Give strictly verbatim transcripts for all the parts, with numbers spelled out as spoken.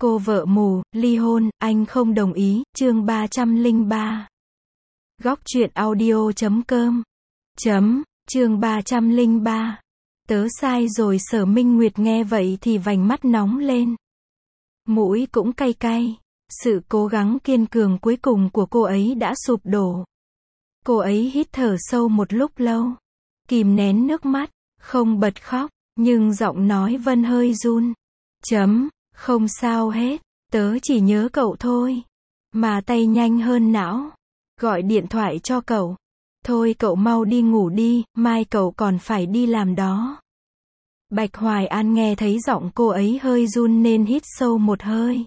Cô vợ mù, ly hôn, anh không đồng ý, chương ba trăm lẻ ba. Góc truyện audio chấm com. Chấm, chương ba trăm lẻ ba. Tớ sai rồi. Sở Minh Nguyệt nghe vậy thì vành mắt nóng lên. Mũi cũng cay cay. Sự cố gắng kiên cường cuối cùng của cô ấy đã sụp đổ. Cô ấy hít thở sâu một lúc lâu. Kìm nén nước mắt, không bật khóc, nhưng giọng nói Vân hơi run. Chấm, không sao hết, tớ chỉ nhớ cậu thôi. Mà tay nhanh hơn não. Gọi điện thoại cho cậu. Thôi cậu mau đi ngủ đi, mai cậu còn phải đi làm đó. Bạch Hoài An nghe thấy giọng cô ấy hơi run nên hít sâu một hơi.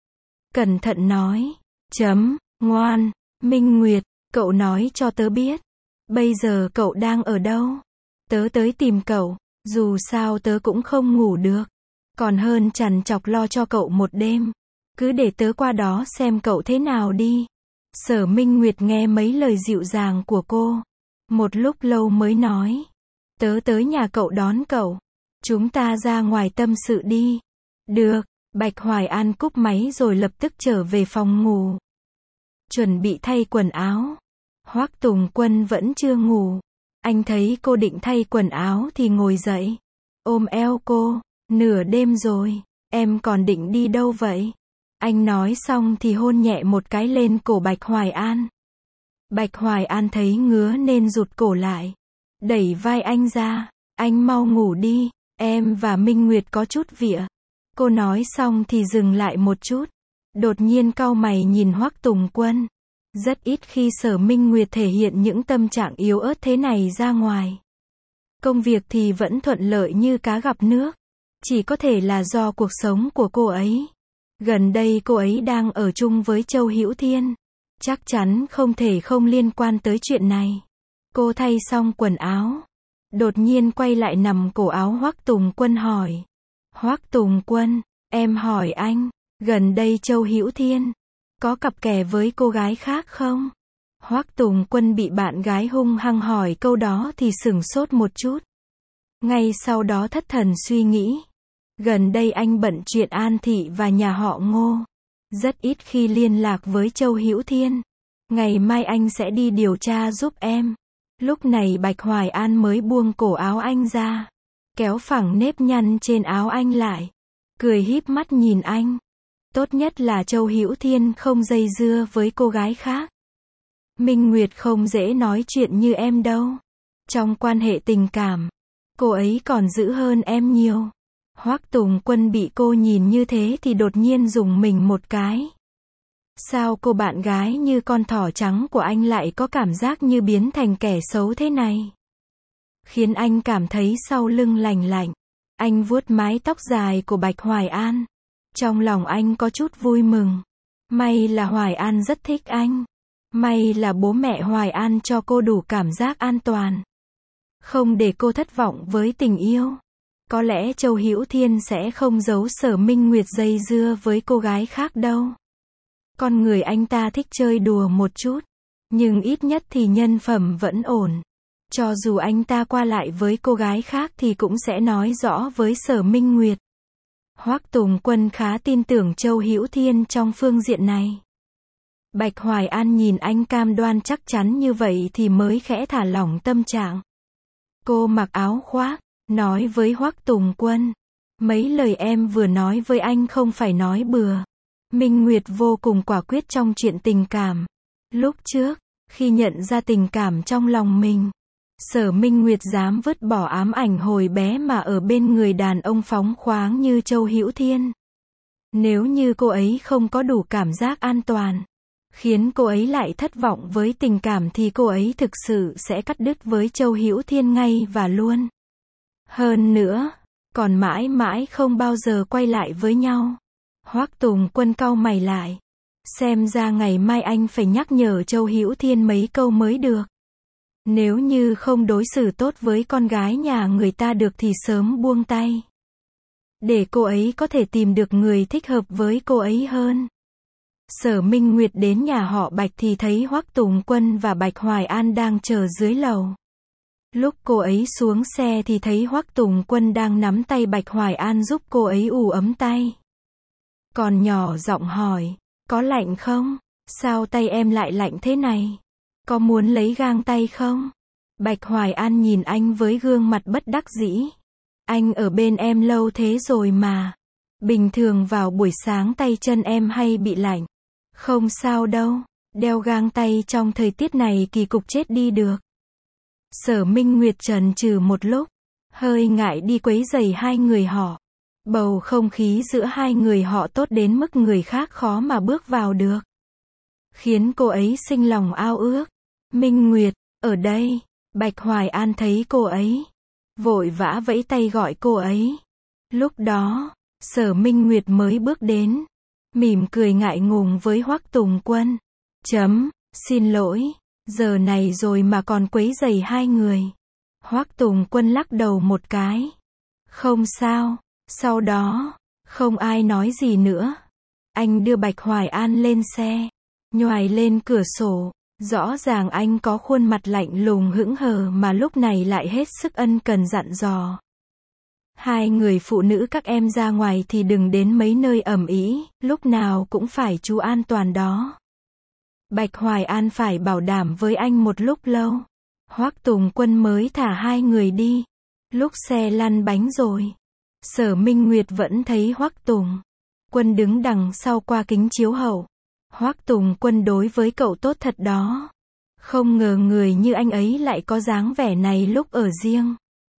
Cẩn thận nói. Chấm, ngoan, Minh Nguyệt, cậu nói cho tớ biết. Bây giờ cậu đang ở đâu? Tớ tới tìm cậu, dù sao tớ cũng không ngủ được. Còn hơn trằn trọc lo cho cậu một đêm. Cứ để tớ qua đó xem cậu thế nào đi. Sở Minh Nguyệt nghe mấy lời dịu dàng của cô. Một lúc lâu mới nói. Tớ tới nhà cậu đón cậu. Chúng ta ra ngoài tâm sự đi. Được, Bạch Hoài An cúp máy rồi lập tức trở về phòng ngủ. Chuẩn bị thay quần áo. Hoắc Tùng Quân vẫn chưa ngủ. Anh thấy cô định thay quần áo thì ngồi dậy. Ôm eo cô. Nửa đêm rồi, em còn định đi đâu vậy? Anh nói xong thì hôn nhẹ một cái lên cổ Bạch Hoài An. Bạch Hoài An thấy ngứa nên rụt cổ lại. Đẩy vai anh ra. Anh mau ngủ đi, em và Minh Nguyệt có chút vịa. Cô nói xong thì dừng lại một chút. Đột nhiên cau mày nhìn Hoắc Tùng Quân. Rất ít khi Sở Minh Nguyệt thể hiện những tâm trạng yếu ớt thế này ra ngoài. Công việc thì vẫn thuận lợi như cá gặp nước. Chỉ có thể là do cuộc sống của cô ấy. Gần đây cô ấy đang ở chung với Châu Hữu Thiên. Chắc chắn không thể không liên quan tới chuyện này. Cô thay xong quần áo. Đột nhiên quay lại nằm cổ áo Hoắc Tùng Quân hỏi. Hoắc Tùng Quân, em hỏi anh, gần đây Châu Hữu Thiên có cặp kè với cô gái khác không? Hoắc Tùng Quân bị bạn gái hung hăng hỏi câu đó thì sửng sốt một chút. Ngay sau đó thất thần suy nghĩ. Gần đây anh bận chuyện An Thị và nhà họ Ngô. Rất ít khi liên lạc với Châu Hữu Thiên. Ngày mai anh sẽ đi điều tra giúp em. Lúc này Bạch Hoài An mới buông cổ áo anh ra. Kéo phẳng nếp nhăn trên áo anh lại. Cười híp mắt nhìn anh. Tốt nhất là Châu Hữu Thiên không dây dưa với cô gái khác. Minh Nguyệt không dễ nói chuyện như em đâu. Trong quan hệ tình cảm, cô ấy còn dữ hơn em nhiều. Hoắc Tùng Quân bị cô nhìn như thế thì đột nhiên rùng mình một cái. Sao cô bạn gái như con thỏ trắng của anh lại có cảm giác như biến thành kẻ xấu thế này? Khiến anh cảm thấy sau lưng lành lạnh. Anh vuốt mái tóc dài của Bạch Hoài An. Trong lòng anh có chút vui mừng. May là Hoài An rất thích anh. May là bố mẹ Hoài An cho cô đủ cảm giác an toàn. Không để cô thất vọng với tình yêu. Có lẽ Châu Hữu Thiên sẽ không giấu Sở Minh Nguyệt dây dưa với cô gái khác đâu. Con người anh ta thích chơi đùa một chút. Nhưng ít nhất thì nhân phẩm vẫn ổn. Cho dù anh ta qua lại với cô gái khác thì cũng sẽ nói rõ với Sở Minh Nguyệt. Hoắc Tùng Quân khá tin tưởng Châu Hữu Thiên trong phương diện này. Bạch Hoài An nhìn anh cam đoan chắc chắn như vậy thì mới khẽ thả lỏng tâm trạng. Cô mặc áo khoác, nói với Hoắc Tùng Quân. Mấy lời em vừa nói với anh không phải nói bừa. Minh Nguyệt vô cùng quả quyết trong chuyện tình cảm. Lúc trước, khi nhận ra tình cảm trong lòng mình, Sở Minh Nguyệt dám vứt bỏ ám ảnh hồi bé mà ở bên người đàn ông phóng khoáng như Châu Hữu Thiên. Nếu như cô ấy không có đủ cảm giác an toàn, khiến cô ấy lại thất vọng với tình cảm thì cô ấy thực sự sẽ cắt đứt với Châu Hữu Thiên ngay và luôn. Hơn nữa, còn mãi mãi không bao giờ quay lại với nhau. Hoắc Tùng Quân cau mày lại. Xem ra ngày mai anh phải nhắc nhở Châu Hữu Thiên mấy câu mới được. Nếu như không đối xử tốt với con gái nhà người ta được thì sớm buông tay. Để cô ấy có thể tìm được người thích hợp với cô ấy hơn. Sở Minh Nguyệt đến nhà họ Bạch thì thấy Hoắc Tùng Quân và Bạch Hoài An đang chờ dưới lầu. Lúc cô ấy xuống xe thì thấy Hoắc Tùng Quân đang nắm tay Bạch Hoài An giúp cô ấy ủ ấm tay. Còn nhỏ giọng hỏi, có lạnh không? Sao tay em lại lạnh thế này? Có muốn lấy gang tay không? Bạch Hoài An nhìn anh với gương mặt bất đắc dĩ. Anh ở bên em lâu thế rồi mà. Bình thường vào buổi sáng tay chân em hay bị lạnh. Không sao đâu, đeo gang tay trong thời tiết này kỳ cục chết đi được. Sở Minh Nguyệt chần chừ một lúc, hơi ngại đi quấy rầy hai người họ. Bầu không khí giữa hai người họ tốt đến mức người khác khó mà bước vào được. Khiến cô ấy sinh lòng ao ước. Minh Nguyệt, ở đây. Bạch Hoài An thấy cô ấy, vội vã vẫy tay gọi cô ấy. Lúc đó, Sở Minh Nguyệt mới bước đến, mỉm cười ngại ngùng với Hoắc Tùng Quân. Chấm, xin lỗi, giờ này rồi mà còn quấy rầy hai người. Hoắc Tùng Quân lắc đầu một cái. Không sao. Sau đó, không ai nói gì nữa. Anh đưa Bạch Hoài An lên xe, nhoài lên cửa sổ. Rõ ràng anh có khuôn mặt lạnh lùng hững hờ mà lúc này lại hết sức ân cần dặn dò. Hai người phụ nữ các em ra ngoài thì đừng đến mấy nơi ầm ĩ, lúc nào cũng phải chú an toàn đó. Bạch Hoài An phải bảo đảm với anh một lúc lâu. Hoắc Tùng Quân mới thả hai người đi. Lúc xe lăn bánh rồi, Sở Minh Nguyệt vẫn thấy Hoắc Tùng Quân đứng đằng sau qua kính chiếu hậu. Hoắc Tùng Quân đối với cậu tốt thật đó. Không ngờ người như anh ấy lại có dáng vẻ này lúc ở riêng.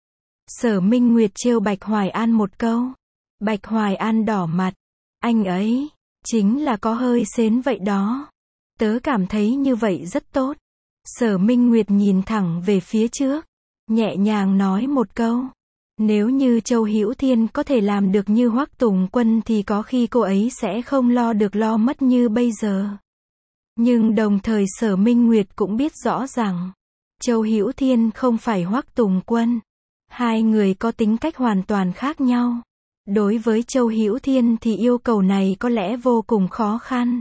Sở Minh Nguyệt trêu Bạch Hoài An một câu. Bạch Hoài An đỏ mặt. Anh ấy, chính là có hơi sến vậy đó. Tớ cảm thấy như vậy rất tốt. Sở Minh Nguyệt nhìn thẳng về phía trước, nhẹ nhàng nói một câu. Nếu như Châu Hữu Thiên có thể làm được như Hoắc Tùng Quân thì có khi cô ấy sẽ không lo được lo mất như bây giờ. Nhưng đồng thời Sở Minh Nguyệt cũng biết rõ rằng, Châu Hữu Thiên không phải Hoắc Tùng Quân. Hai người có tính cách hoàn toàn khác nhau. Đối với Châu Hữu Thiên thì yêu cầu này có lẽ vô cùng khó khăn.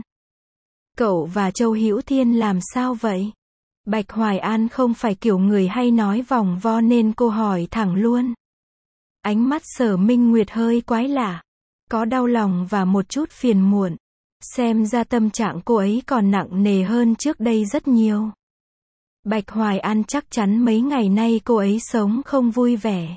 Cậu và Châu Hữu Thiên làm sao vậy? Bạch Hoài An không phải kiểu người hay nói vòng vo nên cô hỏi thẳng luôn. Ánh mắt Sở Minh Nguyệt hơi quái lạ, có đau lòng và một chút phiền muộn. Xem ra tâm trạng cô ấy còn nặng nề hơn trước đây rất nhiều. Bạch Hoài An chắc chắn mấy ngày nay cô ấy sống không vui vẻ.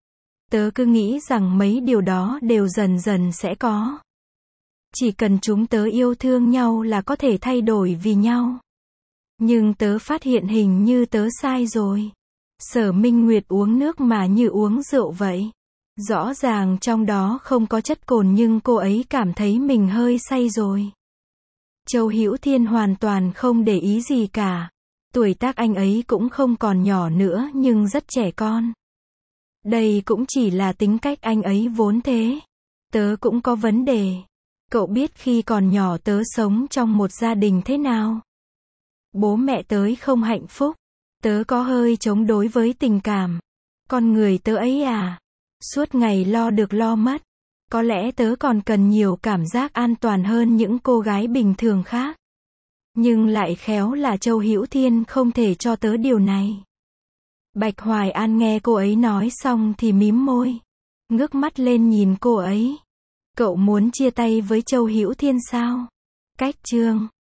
Tớ cứ nghĩ rằng mấy điều đó đều dần dần sẽ có. Chỉ cần chúng tớ yêu thương nhau là có thể thay đổi vì nhau. Nhưng tớ phát hiện hình như tớ sai rồi. Sở Minh Nguyệt uống nước mà như uống rượu vậy. Rõ ràng trong đó không có chất cồn nhưng cô ấy cảm thấy mình hơi say rồi. Châu Hữu Thiên hoàn toàn không để ý gì cả. Tuổi tác anh ấy cũng không còn nhỏ nữa nhưng rất trẻ con. Đây cũng chỉ là tính cách anh ấy vốn thế. Tớ cũng có vấn đề. Cậu biết khi còn nhỏ tớ sống trong một gia đình thế nào? Bố mẹ tớ không hạnh phúc. Tớ có hơi chống đối với tình cảm. Con người tớ ấy à, suốt ngày lo được lo mất. Có lẽ tớ còn cần nhiều cảm giác an toàn hơn những cô gái bình thường khác. Nhưng lại khéo là Châu Hữu Thiên không thể cho tớ điều này. Bạch Hoài An nghe cô ấy nói xong thì mím môi, ngước mắt lên nhìn cô ấy. Cậu muốn chia tay với Châu Hữu Thiên sao? Cách chương